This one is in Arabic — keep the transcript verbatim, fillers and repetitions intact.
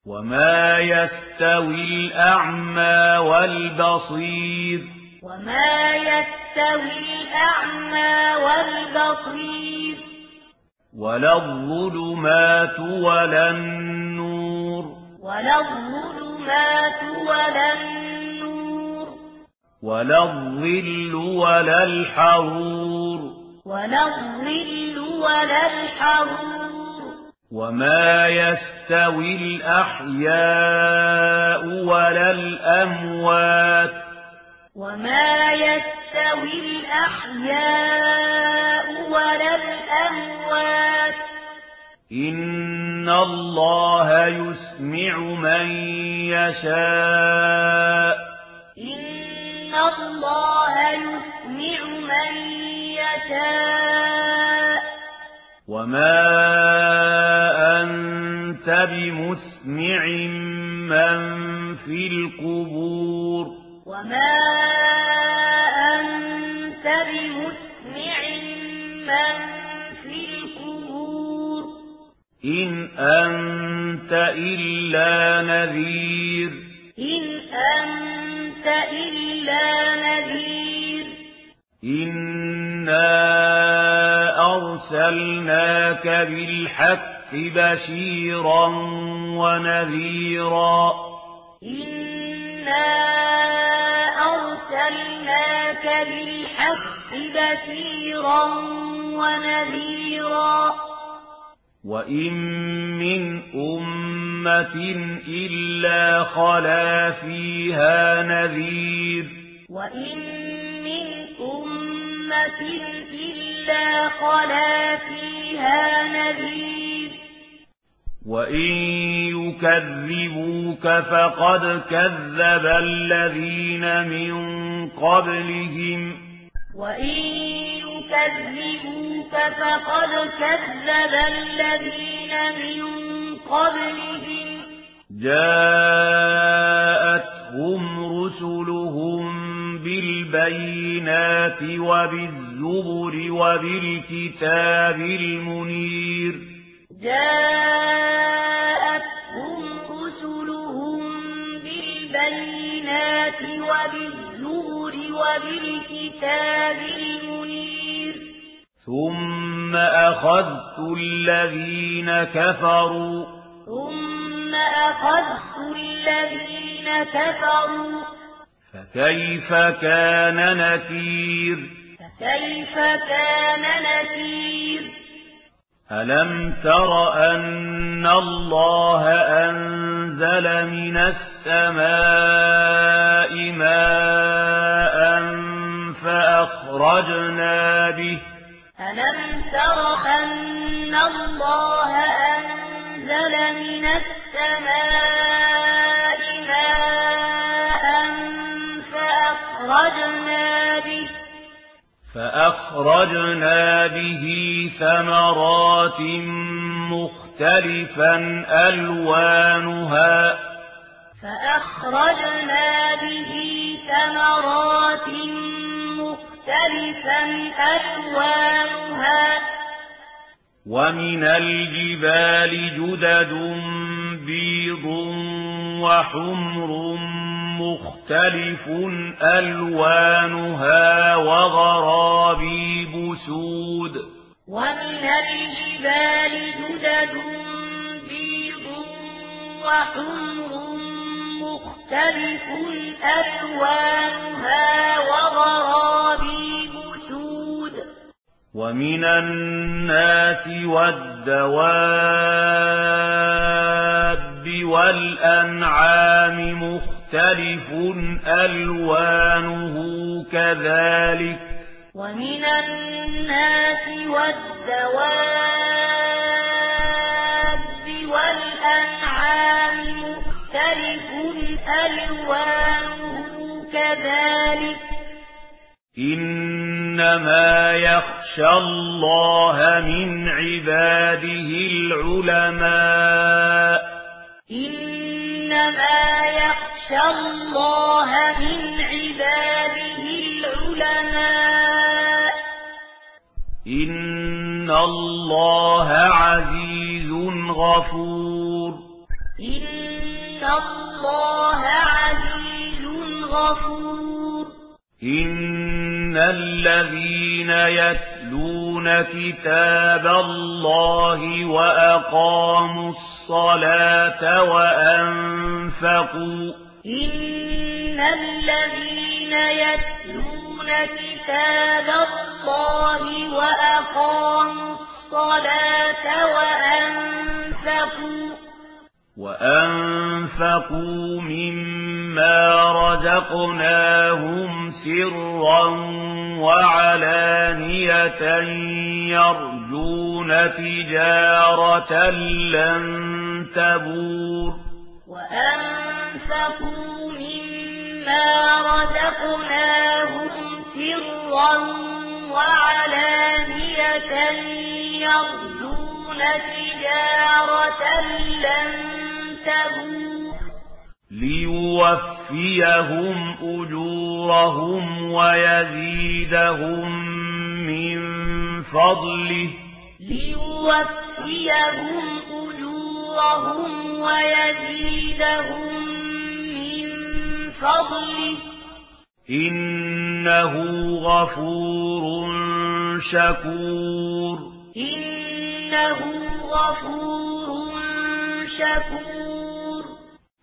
وما يستوي الأعمى والبصير وما يستوي الأعمى والبصير ولا الظلمات ولا النور ولا الظلمات ولا النور ولا الظل ولا الحرور ولا الظل ولا الحرور وما يستوي الأحياء ولا الأموات وما يستوي الأحياء ولا الأموات إن الله يسمع من يشاء إن الله يسمع من يشاء وما أنت بمسمع من في القبور وما أنت بمسمع من في القبور إن أنت إلا نذير إن أنت إلا نذير إنا أرسلناك بالحق بشيرا ونذيرا إنا أرسلناك بالحق بشيرا ونذيرا وإن من أمة إلا خلا فيها نذير وإن من أمة إلا خلا فيها نذير وإن يكذبوك فقد كذب الذين من قبلهم وإن يكذبوك فقد كذب الذين من قبلهم جاءتهم رسلهم بالبينات وبالزبر وبالكتاب المنير جاءتهم رسلهم بالبينات وبالزبر وبالكتاب المنير ثم أخذت الذين كفروا ثم أخذت الذين كفروا فكيف كان نكير فكيف كان نكير ألم تر أن الله أنزل من السماء ماء فأخرجنا به ألم تر أن الله أنزل من السماء ماء فأخرجنا به فأخرجنا به ثمرات مختلفا ألوانها فأخرجنا به ثمرات مختلفا ألوانها ومن الجبال جدد بيض وحمر مختلف ألوانها وغرابيب سود ومن الجبال جدد بيض وحمر مختلف ألوانها وغرابيب سود ومن الناس والدواب والأنعام مختلف ألوانه كذلك ومن الناس والدواب والأنعام مختلف ألوانه كذلك إنما يخشى الله من عباده العلماء إنما يخشى الله من عباده العلماء إن الله عزيز غفور إن الله عزيز غفور إن الذين يتلون كتاب الله وأقاموا الصلاة وأنفقوا إن الذين يتلون كتاب الله وأقاموا الصلاة وأنفقوا وأنفقوا مما رزقناهم سرا وعلانية يرجون تجارة لن تبور وأنفقوا مما رزقناهم سرا وعلانية يرجون تجارة لن تبور ليوفيهم أجورهم ويزيدهم من فضله ليوفيهم أجورهم ويزيدهم من فضله إنه غفور شكور إنه غفور شكور